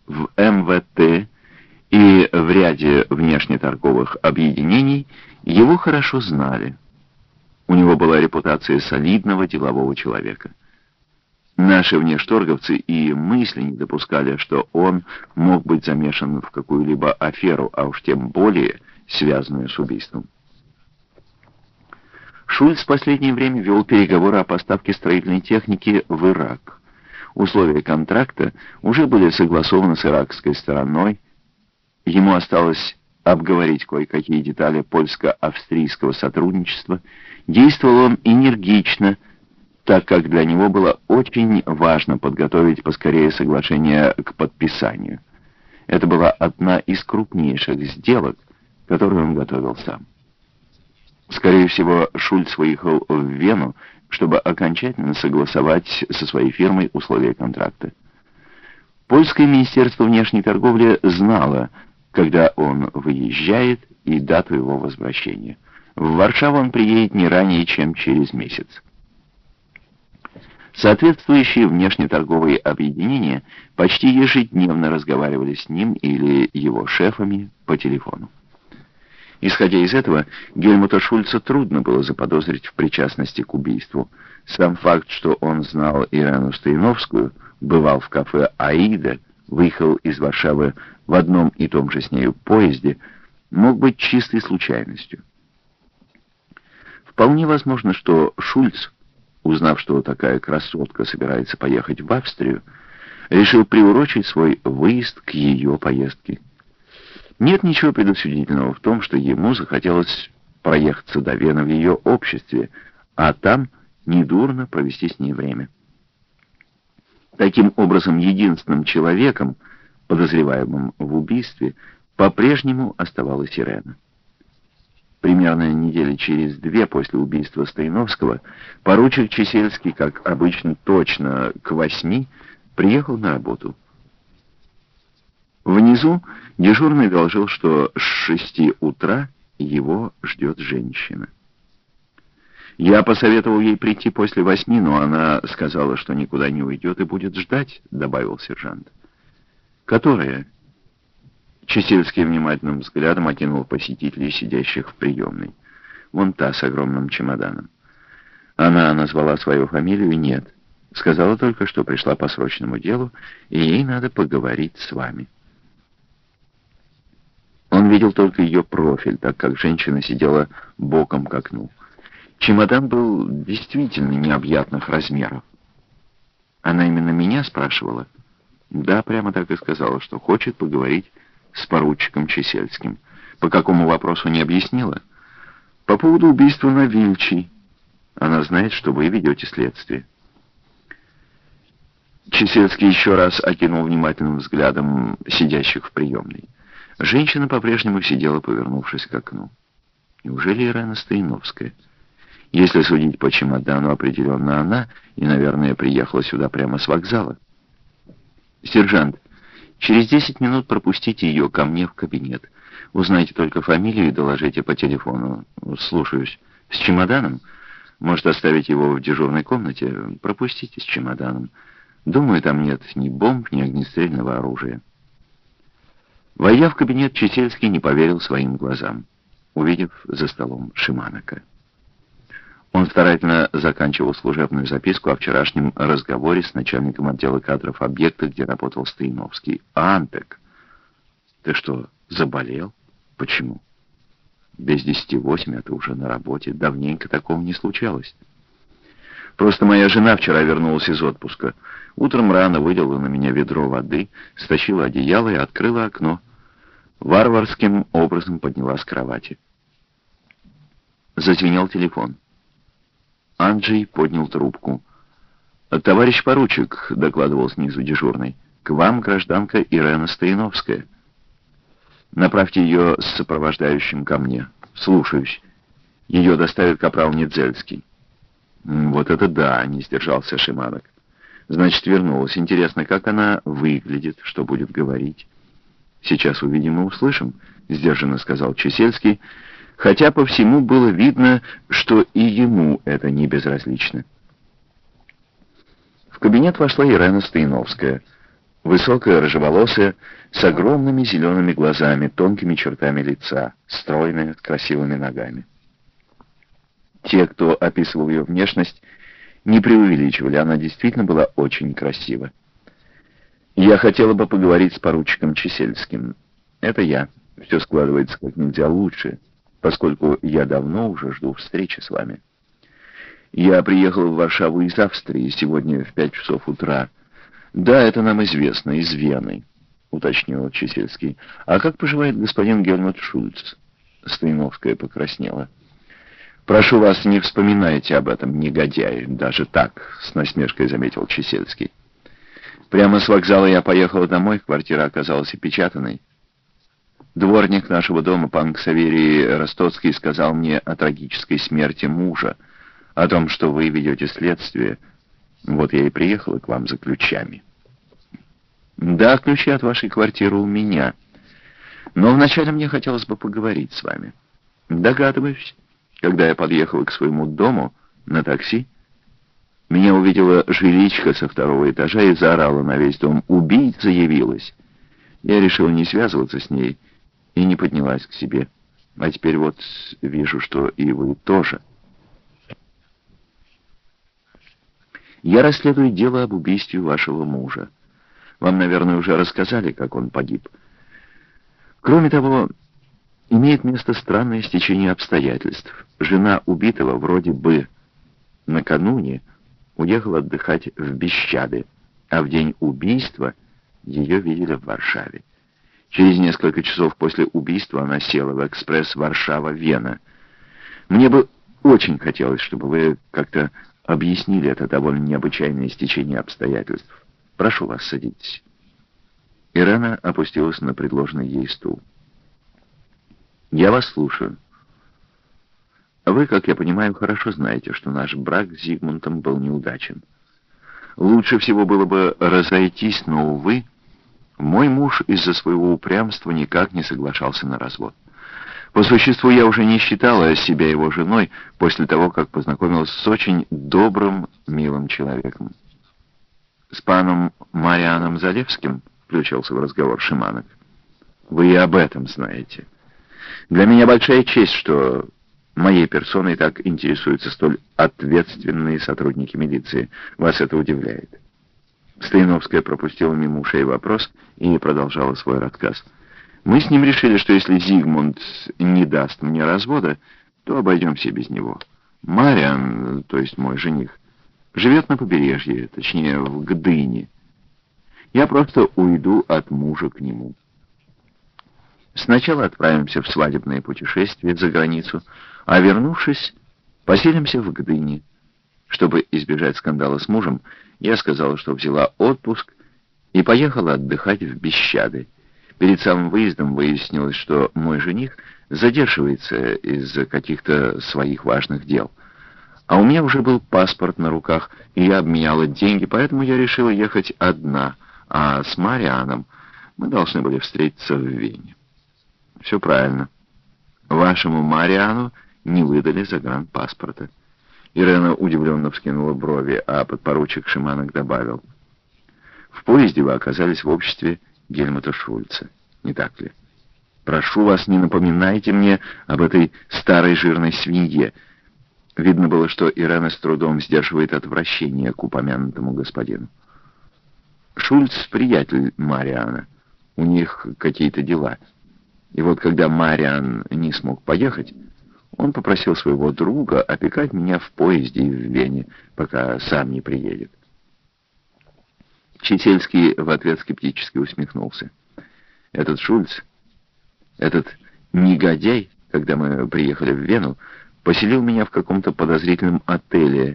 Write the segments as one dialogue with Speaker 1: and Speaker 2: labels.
Speaker 1: в МВТ и в ряде внешнеторговых объединений его хорошо знали. У него была репутация солидного делового человека. Наши внешторговцы и мысли не допускали, что он мог быть замешан в какую-либо аферу, а уж тем более связанную с убийством. Шульц в последнее время вел переговоры о поставке строительной техники в Ирак. Условия контракта уже были согласованы с иракской стороной. Ему осталось обговорить кое-какие детали польско-австрийского сотрудничества. Действовал он энергично, так как для него было очень важно подготовить поскорее соглашение к подписанию. Это была одна из крупнейших сделок, которую он готовил сам. Скорее всего, Шульц выехал в Вену, чтобы окончательно согласовать со своей фирмой условия контракта. Польское министерство внешней торговли знало, когда он выезжает, и дату его возвращения. В Варшаву он приедет не ранее, чем через месяц. Соответствующие внешнеторговые объединения почти ежедневно разговаривали с ним или его шефами по телефону. Исходя из этого, Гельмута Шульца трудно было заподозрить в причастности к убийству. Сам факт, что он знал Ирену Стояновскую, бывал в кафе «Аида», выехал из Варшавы в одном и том же с нею поезде, мог быть чистой случайностью. Вполне возможно, что Шульц, узнав, что такая красотка собирается поехать в Австрию, решил приурочить свой выезд к ее поездке. Нет ничего предосудительного в том, что ему захотелось проехаться до Вены в ее обществе, а там недурно провести с ней время. Таким образом, единственным человеком, подозреваемым в убийстве, по-прежнему оставалась Ирена. Примерно недели через две после убийства Стояновского поручик Чесельский, как обычно, точно к 8 приехал на работу. Внизу дежурный доложил, что с 6 утра его ждет женщина. Я посоветовал ей прийти после 8, но она сказала, что никуда не уйдет и будет ждать, добавил сержант. Которая? Чесельский внимательным взглядом окинул посетителей, сидящих в приемной. Вон та с огромным чемоданом. Она назвала свою фамилию? Нет. Сказала только, что пришла по срочному делу, и ей надо поговорить с вами. Он видел только ее профиль, так как женщина сидела боком к окну. Чемодан был действительно необъятных размеров. Она именно меня спрашивала? Да, прямо так и сказала, что хочет поговорить с поручиком Чесельским. По какому вопросу не объяснила? По поводу убийства на Вильчи. Она знает, что вы ведете следствие. Чесельский еще раз окинул внимательным взглядом сидящих в приемной. Женщина по-прежнему сидела, повернувшись к окну. Неужели Ирена Стояновская? Если судить по чемодану, определенно она, и, наверное, приехала сюда прямо с вокзала. Сержант, через 10 минут пропустите ее ко мне в кабинет. Узнайте только фамилию и доложите по телефону. Слушаюсь. С чемоданом? Может, оставить его в дежурной комнате? Пропустите с чемоданом. Думаю, там нет ни бомб, ни огнестрельного оружия. Войдя в кабинет, Чесельский не поверил своим глазам, увидев за столом Шиманока. Он старательно заканчивал служебную записку о вчерашнем разговоре с начальником отдела кадров объекта, где работал Стояновский. «Антек, ты что, заболел? Почему?» «Без 10:08, а ты уже на работе. Давненько такого не случалось. Просто моя жена вчера вернулась из отпуска. Утром рано вылила на меня ведро воды, стащила одеяло и открыла окно. Варварским образом подняла с кровати». Зазвенел телефон. Анджей поднял трубку. «Товарищ поручик», — докладывал снизу дежурный, — «к вам гражданка Ирена Стояновская. Направьте ее с сопровождающим ко мне. Слушаюсь. Ее доставит капрал Недзельский». «Вот это да», — не сдержался Шиманок. «Значит, вернулась. Интересно, как она выглядит, что будет говорить?» «Сейчас увидим и услышим», — сдержанно сказал Чесельский, хотя по всему было видно, что и ему это не безразлично. В кабинет вошла Ирена Стояновская. Высокая, рыжеволосая, с огромными зелеными глазами, тонкими чертами лица, стройная, с красивыми ногами. Те, кто описывал ее внешность, не преувеличивали, она действительно была очень красива. «Я хотела бы поговорить с поручиком Чесельским. Это я. Все складывается как нельзя лучше, поскольку я давно уже жду встречи с вами. Я приехал в Варшаву из Австрии сегодня в 5 часов утра. Да, это нам известно, из Вены», — уточнил Чесельский. «А как поживает господин Гельмут Шульц?» Стояновская покраснела. «Прошу вас, не вспоминайте об этом, негодяй, даже так», — с насмешкой заметил Чесельский. «Прямо с вокзала я поехала домой, квартира оказалась опечатанной. Дворник нашего дома, пан Ксаверий Ростоцкий, сказал мне о трагической смерти мужа, о том, что вы ведете следствие. Вот я и приехала к вам за ключами». «Да, ключи от вашей квартиры у меня. Но вначале мне хотелось бы поговорить с вами. Догадываюсь, когда я подъехала к своему дому на такси, меня увидела жиличка со 2-го этажа и заорала на весь дом: «Убийца явилась!» Я решила не связываться с ней и не поднялась к себе. А теперь вот вижу, что и вы тоже. Я расследую дело об убийстве вашего мужа. Вам, наверное, уже рассказали, как он погиб. Кроме того, имеет место странное стечение обстоятельств. Жена убитого вроде бы накануне уехала отдыхать в Бищады, а в день убийства ее видели в Варшаве. Через несколько часов после убийства она села в экспресс Варшава-Вена. Мне бы очень хотелось, чтобы вы как-то объяснили это довольно необычайное стечение обстоятельств. Прошу вас, садитесь». Ирена опустилась на предложенный ей стул. «Я вас слушаю. Вы, как я понимаю, хорошо знаете, что наш брак с Зигмунтом был неудачен. Лучше всего было бы разойтись, но, увы, мой муж из-за своего упрямства никак не соглашался на развод. По существу, я уже не считала себя его женой после того, как познакомилась с очень добрым, милым человеком». «С паном Марианом Залевским?» — включился в разговор Шиманов. «Вы и об этом знаете. Для меня большая честь, что моей персоной так интересуются столь ответственные сотрудники милиции. Вас это удивляет?» Стояновская пропустила мимо ушей вопрос и продолжала свой рассказ. «Мы с ним решили, что если Зигмунд не даст мне развода, то обойдемся без него. Мариан, то есть мой жених, живет на побережье, точнее в Гдыне. Я просто уйду от мужа к нему. Сначала отправимся в свадебное путешествие за границу, а вернувшись, поселимся в Гдыне. Чтобы избежать скандала с мужем, я сказала, что взяла отпуск и поехала отдыхать в Бищады. Перед самым выездом выяснилось, что мой жених задерживается из-за каких-то своих важных дел. А у меня уже был паспорт на руках, и я обменяла деньги, поэтому я решила ехать одна, а с Марианом мы должны были встретиться в Вене». «Все правильно. Вашему Мариану не выдали загранпаспорта». Ирена удивленно вскинула брови, а подпоручик Шиманок добавил: «В поезде вы оказались в обществе Гельмута Шульца, не так ли? Прошу вас, не напоминайте мне об этой старой жирной свинье». Видно было, что Ирена с трудом сдерживает отвращение к упомянутому господину. «Шульц — приятель Мариана. У них какие-то дела. И вот когда Мариан не смог поехать, он попросил своего друга опекать меня в поезде и в Вене, пока сам не приедет». Чесельский в ответ скептически усмехнулся. «Этот Шульц, этот негодяй, когда мы приехали в Вену, поселил меня в каком-то подозрительном отеле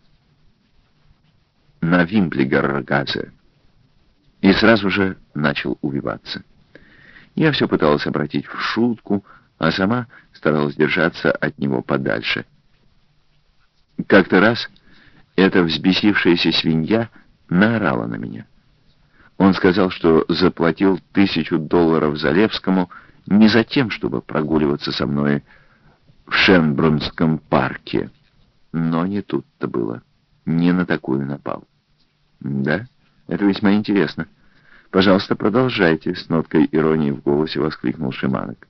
Speaker 1: на Вимплигаргасе и сразу же начал убиваться. Я все пыталась обратить в шутку, а сама старалась держаться от него подальше. Как-то раз эта взбесившаяся свинья наорала на меня. Он сказал, что заплатил $1000 Залевскому не за тем, чтобы прогуливаться со мной в Шенбрунском парке. Но не тут-то было. Не на такую напал. Да, это весьма интересно. «Пожалуйста, продолжайте», — с ноткой иронии в голосе воскликнул Шиманок.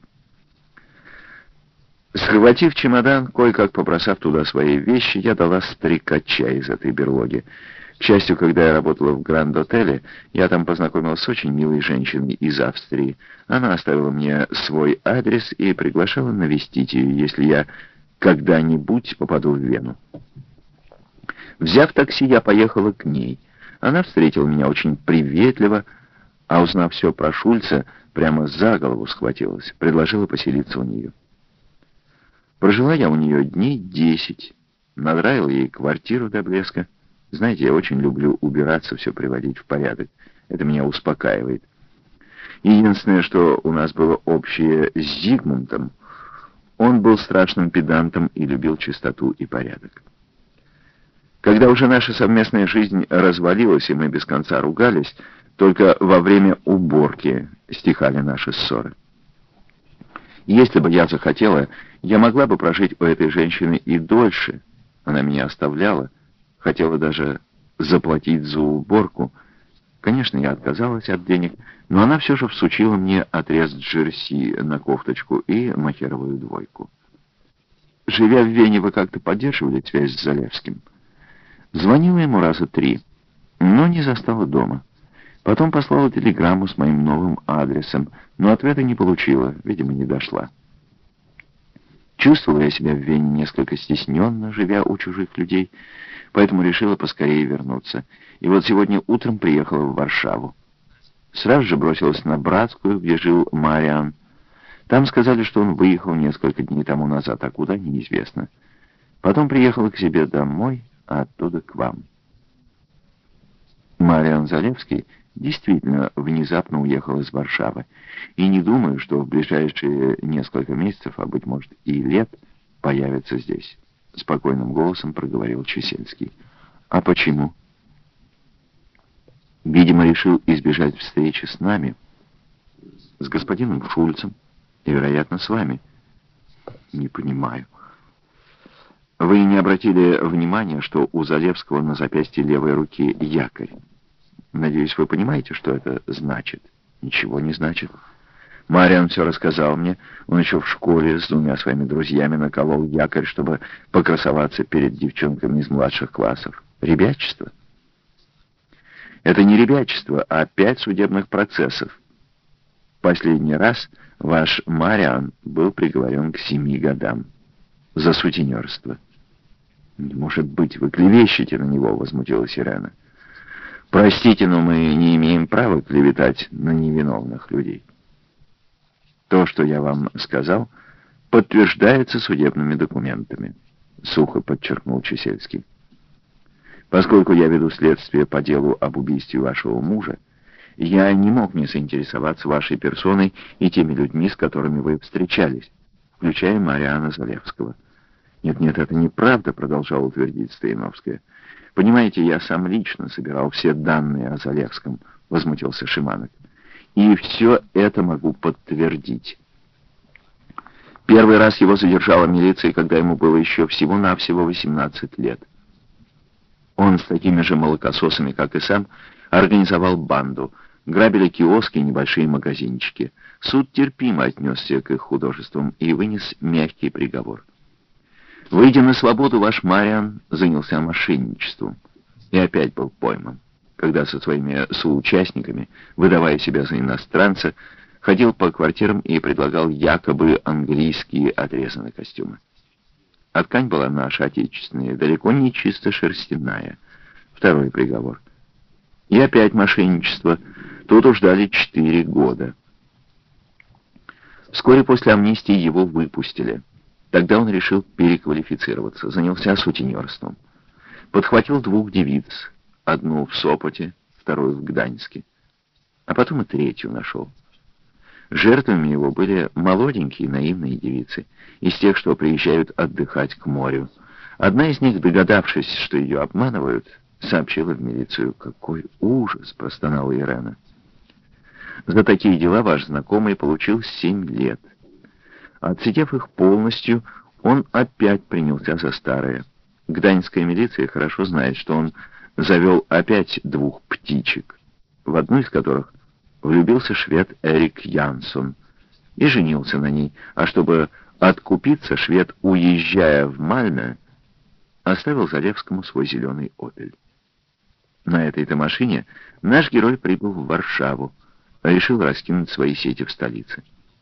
Speaker 1: Схватив чемодан, кое-как побросав туда свои вещи, я дала стрекача из этой берлоги. К счастью, когда я работала в Гранд-отеле, я там познакомилась с очень милой женщиной из Австрии. Она оставила мне свой адрес и приглашала навестить ее, если я когда-нибудь попаду в Вену. Взяв такси, я поехала к ней. Она встретила меня очень приветливо, а узнав все про Шульца, прямо за голову схватилась, предложила поселиться у нее. Прожила я у нее дней 10, надраила ей квартиру до блеска. Знаете, я очень люблю убираться, все приводить в порядок. Это меня успокаивает. Единственное, что у нас было общее с Зигмундом, он был страшным педантом и любил чистоту и порядок. Когда уже наша совместная жизнь развалилась, и мы без конца ругались, только во время уборки стихали наши ссоры. Если бы я захотела, я могла бы прожить у этой женщины и дольше. Она меня оставляла, хотела даже заплатить за уборку. Конечно, я отказалась от денег, но она все же всучила мне отрез джерси на кофточку и махеровую двойку. Живя в Вене, вы как-то поддерживали связь с Залевским? Звонила ему раза 3, но не застала дома. Потом послала телеграмму с моим новым адресом, но ответа не получила, видимо, не дошла. Чувствовала я себя в Вене несколько стесненно, живя у чужих людей, поэтому решила поскорее вернуться. И вот сегодня утром приехала в Варшаву. Сразу же бросилась на Братскую, где жил Мариан. Там сказали, что он выехал несколько дней тому назад, а куда — неизвестно. Потом приехала к себе домой, а оттуда к вам. Мариан Залевский действительно внезапно уехал из Варшавы, и не думаю, что в ближайшие несколько месяцев, а быть может и лет, появится здесь. Спокойным голосом проговорил Чесельский. А почему? Видимо, решил избежать встречи с нами, с господином Шульцем и, вероятно, с вами. Не понимаю. Вы не обратили внимания, что у Залевского на запястье левой руки якорь? Надеюсь, вы понимаете, что это значит? Ничего не значит. Мариан все рассказал мне. Он еще в школе с 2 своими друзьями наколол якорь, чтобы покрасоваться перед девчонками из младших классов. Ребячество? Это не ребячество, а 5 судебных процессов. Последний раз ваш Мариан был приговорен к 7 годам за сутенерство. «Не может быть, вы клевещете на него», — возмутилась Ирена. «Простите, но мы не имеем права клеветать на невиновных людей. То, что я вам сказал, подтверждается судебными документами», — сухо подчеркнул Чесельский. «Поскольку я веду следствие по делу об убийстве вашего мужа, я не мог не заинтересоваться вашей персоной и теми людьми, с которыми вы встречались, включая Мариана Залевского». «Нет, это неправда», — продолжала утвердить Стояновская. «Понимаете, я сам лично собирал все данные о Залевском», — возмутился Шиманок. «И все это могу подтвердить. Первый раз его задержала милиция, когда ему было еще всего-навсего 18 лет. Он с такими же молокососами, как и сам, организовал банду, грабили киоски и небольшие магазинчики. Суд терпимо отнесся к их художествам и вынес мягкий приговор. Выйдя на свободу, ваш Мариан занялся мошенничеством и опять был пойман, когда со своими соучастниками, выдавая себя за иностранца, ходил по квартирам и предлагал якобы английские отрезанные костюмы. А ткань была наша отечественная, далеко не чисто шерстяная. Второй приговор. И опять мошенничество. Тут уж дали 4 года. Вскоре после амнистии его выпустили. Тогда он решил переквалифицироваться, занялся сутенерством. Подхватил 2 девиц, одну в Сопоте, вторую в Гданьске, а потом и 3-ю нашел. Жертвами его были молоденькие наивные девицы, из тех, что приезжают отдыхать к морю. Одна из них, догадавшись, что ее обманывают, сообщила в милицию. «Какой ужас!» — простонала Ирена. За такие дела ваш знакомый получил 7 лет. Отсидев их полностью, он опять принялся за старое. Гданьская милиция хорошо знает, что он завел опять 2 птичек, в одну из которых влюбился швед Эрик Янсон и женился на ней, а чтобы откупиться, швед, уезжая в Мальме, оставил Залевскому свой зеленый «Опель». На этой-то машине наш герой прибыл в Варшаву, решил раскинуть свои сети в столице.